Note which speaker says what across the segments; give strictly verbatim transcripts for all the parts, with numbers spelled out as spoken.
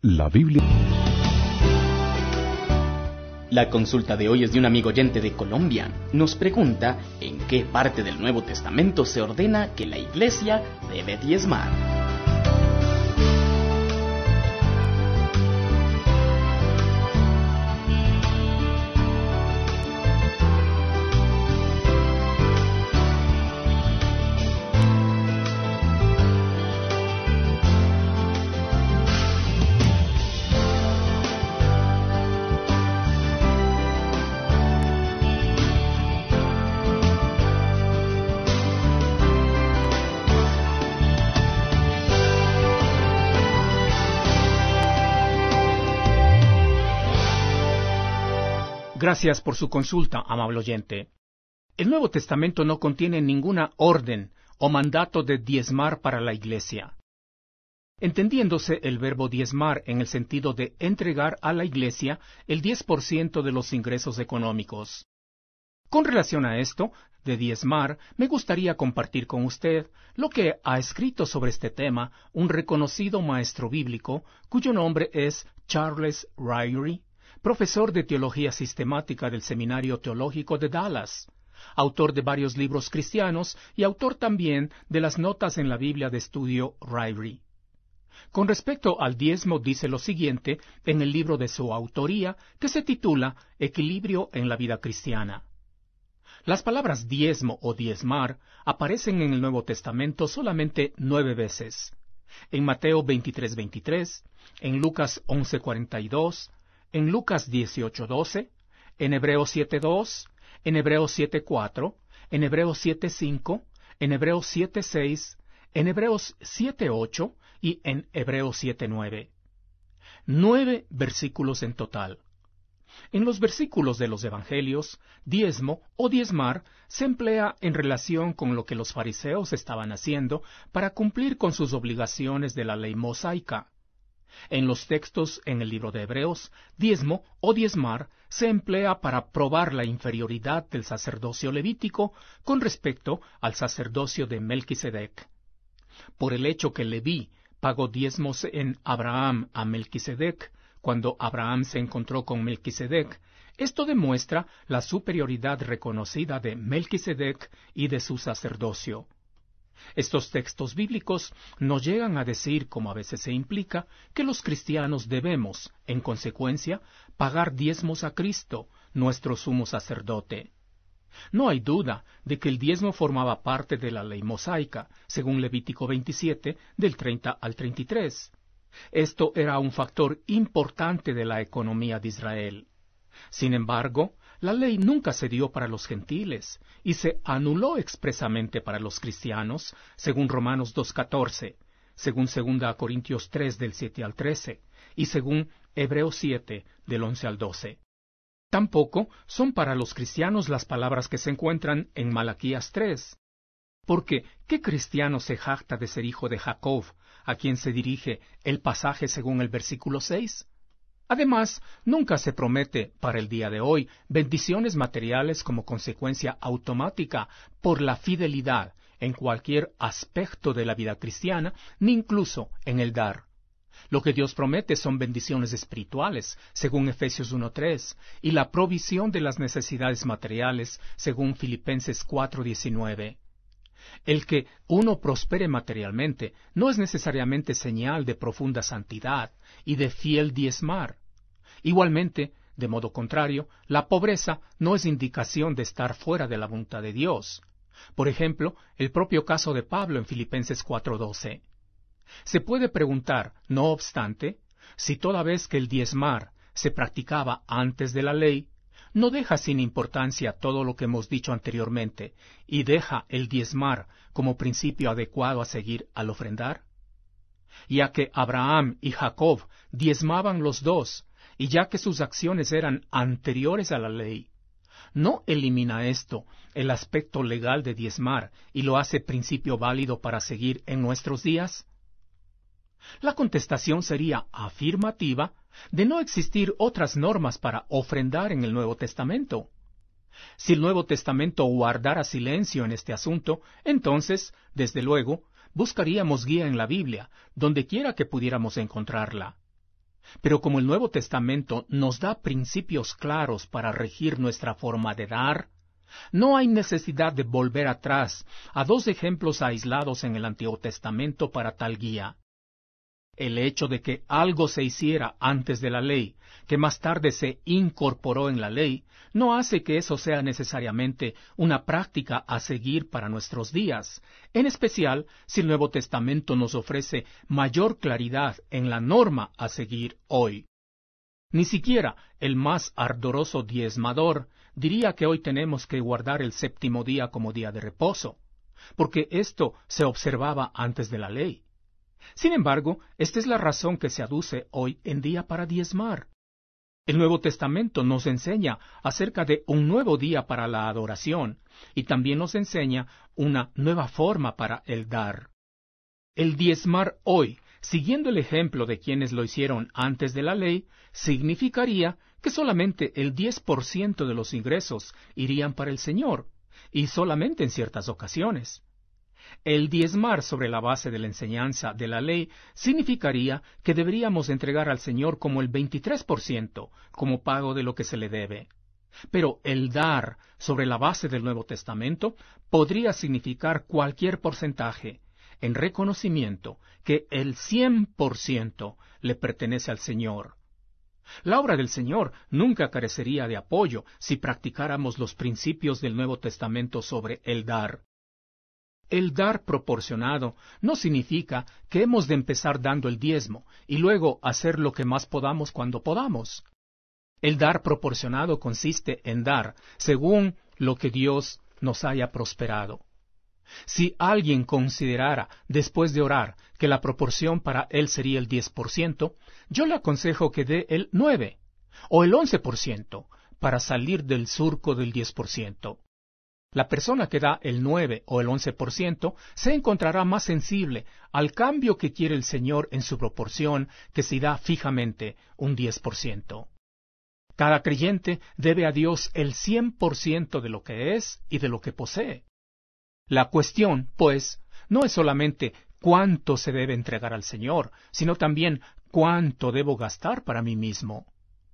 Speaker 1: La Biblia.
Speaker 2: La consulta de hoy es de un amigo oyente de Colombia. Nos pregunta en qué parte del Nuevo Testamento se ordena que la iglesia debe diezmar.
Speaker 3: Gracias por su consulta, amable oyente. El Nuevo Testamento no contiene ninguna orden o mandato de diezmar para la Iglesia. Entendiéndose el verbo diezmar en el sentido de entregar a la Iglesia el diez por ciento de los ingresos económicos. Con relación a esto, de diezmar, me gustaría compartir con usted lo que ha escrito sobre este tema un reconocido maestro bíblico cuyo nombre es Charles Ryrie, profesor de Teología Sistemática del Seminario Teológico de Dallas, autor de varios libros cristianos y autor también de las notas en la Biblia de estudio Ryrie. Con respecto al diezmo dice lo siguiente en el libro de su autoría que se titula Equilibrio en la vida cristiana. Las palabras diezmo o diezmar aparecen en el Nuevo Testamento solamente nueve veces. En Mateo veintitrés veintitrés, en Lucas once cuarenta y dos, en Lucas dieciocho doce, en Hebreos siete dos, en Hebreos siete cuatro, en Hebreos siete cinco, en Hebreos siete seis, en Hebreos siete ocho y en Hebreos siete nueve. Nueve versículos en total. En los versículos de los Evangelios, diezmo o diezmar se emplea en relación con lo que los fariseos estaban haciendo para cumplir con sus obligaciones de la ley mosaica. En los textos en el libro de Hebreos, diezmo o diezmar se emplea para probar la inferioridad del sacerdocio levítico con respecto al sacerdocio de Melquisedec. Por el hecho que Leví pagó diezmos en Abraham a Melquisedec, cuando Abraham se encontró con Melquisedec, esto demuestra la superioridad reconocida de Melquisedec y de su sacerdocio. Estos textos bíblicos nos llegan a decir, como a veces se implica, que los cristianos debemos, en consecuencia, pagar diezmos a Cristo, nuestro sumo sacerdote. No hay duda de que el diezmo formaba parte de la ley mosaica, según Levítico veintisiete, del treinta al treinta y tres. Esto era un factor importante de la economía de Israel. Sin embargo, la ley nunca se dio para los gentiles y se anuló expresamente para los cristianos, según Romanos dos catorce, según segunda Corintios tres del siete al trece y según Hebreos siete del once al doce. Tampoco son para los cristianos las palabras que se encuentran en Malaquías tres. Porque, ¿qué cristiano se jacta de ser hijo de Jacob, a quien se dirige el pasaje según el versículo seis? Además, nunca se promete para el día de hoy bendiciones materiales como consecuencia automática por la fidelidad en cualquier aspecto de la vida cristiana, ni incluso en el dar. Lo que Dios promete son bendiciones espirituales, según Efesios uno tres, y la provisión de las necesidades materiales, según Filipenses cuatro diecinueve. El que uno prospere materialmente no es necesariamente señal de profunda santidad y de fiel diezmar. Igualmente, de modo contrario, la pobreza no es indicación de estar fuera de la voluntad de Dios. Por ejemplo, el propio caso de Pablo en Filipenses cuatro doce. Se puede preguntar, no obstante, si toda vez que el diezmar se practicaba antes de la ley, no deja sin importancia todo lo que hemos dicho anteriormente y deja el diezmar como principio adecuado a seguir al ofrendar. Ya que Abraham y Jacob diezmaban los dos, y ya que sus acciones eran anteriores a la ley, ¿no elimina esto el aspecto legal de diezmar y lo hace principio válido para seguir en nuestros días? La contestación sería afirmativa de no existir otras normas para ofrendar en el Nuevo Testamento. Si el Nuevo Testamento guardara silencio en este asunto, entonces, desde luego, buscaríamos guía en la Biblia, donde quiera que pudiéramos encontrarla. Pero como el Nuevo Testamento nos da principios claros para regir nuestra forma de dar, no hay necesidad de volver atrás a dos ejemplos aislados en el Antiguo Testamento para tal guía. El hecho de que algo se hiciera antes de la ley, que más tarde se incorporó en la ley, no hace que eso sea necesariamente una práctica a seguir para nuestros días, en especial si el Nuevo Testamento nos ofrece mayor claridad en la norma a seguir hoy. Ni siquiera el más ardoroso diezmador diría que hoy tenemos que guardar el séptimo día como día de reposo, porque esto se observaba antes de la ley. Sin embargo, esta es la razón que se aduce hoy en día para diezmar. El Nuevo Testamento nos enseña acerca de un nuevo día para la adoración y también nos enseña una nueva forma para el dar. El diezmar hoy, siguiendo el ejemplo de quienes lo hicieron antes de la ley, significaría que solamente el diez por ciento de los ingresos irían para el Señor, y solamente en ciertas ocasiones. El diezmar sobre la base de la enseñanza de la ley significaría que deberíamos entregar al Señor como el veintitrés por ciento, como pago de lo que se le debe. Pero el dar sobre la base del Nuevo Testamento podría significar cualquier porcentaje, en reconocimiento que el cien por ciento le pertenece al Señor. La obra del Señor nunca carecería de apoyo si practicáramos los principios del Nuevo Testamento sobre el dar. El dar proporcionado no significa que hemos de empezar dando el diezmo y luego hacer lo que más podamos cuando podamos. El dar proporcionado consiste en dar según lo que Dios nos haya prosperado. Si alguien considerara, después de orar, que la proporción para él sería el diez por ciento, yo le aconsejo que dé el nueve o el once por ciento para salir del surco del diez por ciento. La persona que da el nueve o el once por ciento se encontrará más sensible al cambio que quiere el Señor en su proporción que si da fijamente un diez por ciento. Cada creyente debe a Dios el cien por ciento de lo que es y de lo que posee. La cuestión, pues, no es solamente cuánto se debe entregar al Señor, sino también cuánto debo gastar para mí mismo.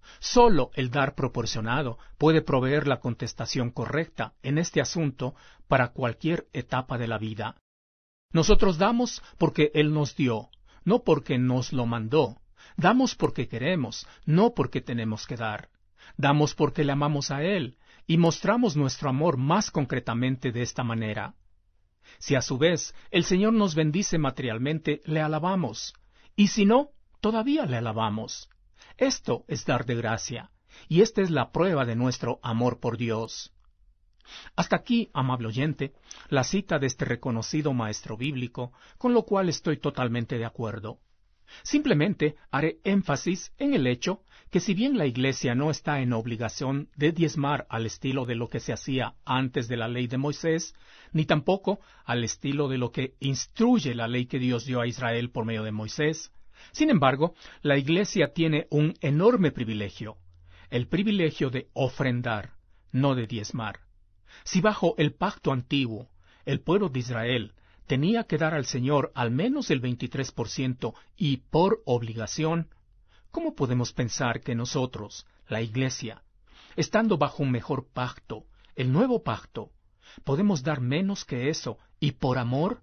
Speaker 3: Solo el dar proporcionado puede proveer la contestación correcta en este asunto para cualquier etapa de la vida. Nosotros damos porque Él nos dio, no porque nos lo mandó. Damos porque queremos, no porque tenemos que dar. Damos porque le amamos a Él y mostramos nuestro amor más concretamente de esta manera. Si a su vez el Señor nos bendice materialmente, le alabamos, y si no, todavía le alabamos. Esto es dar de gracia, y esta es la prueba de nuestro amor por Dios. Hasta aquí, amable oyente, la cita de este reconocido maestro bíblico, con lo cual estoy totalmente de acuerdo. Simplemente haré énfasis en el hecho que si bien la Iglesia no está en obligación de diezmar al estilo de lo que se hacía antes de la ley de Moisés, ni tampoco al estilo de lo que instruye la ley que Dios dio a Israel por medio de Moisés, sin embargo, la Iglesia tiene un enorme privilegio, el privilegio de ofrendar, no de diezmar. Si bajo el pacto antiguo, el pueblo de Israel tenía que dar al Señor al menos el veintitrés por ciento y por obligación, ¿cómo podemos pensar que nosotros, la Iglesia, estando bajo un mejor pacto, el nuevo pacto, podemos dar menos que eso y por amor?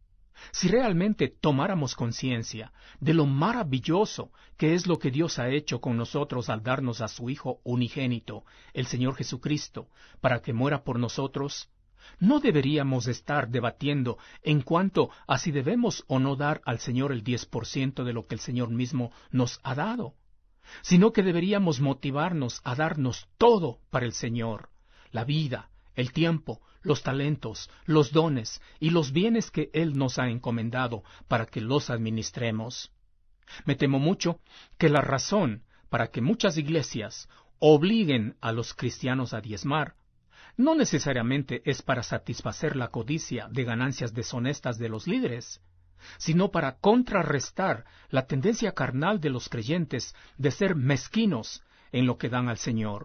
Speaker 3: Si realmente tomáramos conciencia de lo maravilloso que es lo que Dios ha hecho con nosotros al darnos a su Hijo unigénito, el Señor Jesucristo, para que muera por nosotros, no deberíamos estar debatiendo en cuanto a si debemos o no dar al Señor el diez por ciento de lo que el Señor mismo nos ha dado, sino que deberíamos motivarnos a darnos todo para el Señor, la vida, el tiempo, los talentos, los dones y los bienes que Él nos ha encomendado para que los administremos. Me temo mucho que la razón para que muchas iglesias obliguen a los cristianos a diezmar no necesariamente es para satisfacer la codicia de ganancias deshonestas de los líderes, sino para contrarrestar la tendencia carnal de los creyentes de ser mezquinos en lo que dan al Señor.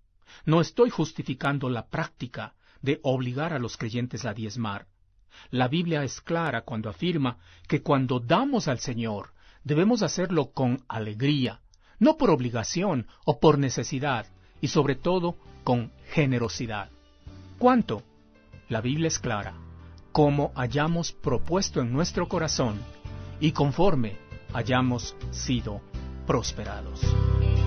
Speaker 3: No estoy justificando la práctica de obligar a los creyentes a diezmar. La Biblia es clara cuando afirma que cuando damos al Señor, debemos hacerlo con alegría, no por obligación o por necesidad, y sobre todo con generosidad. ¿Cuánto? La Biblia es clara, como hayamos propuesto en nuestro corazón y conforme hayamos sido prosperados.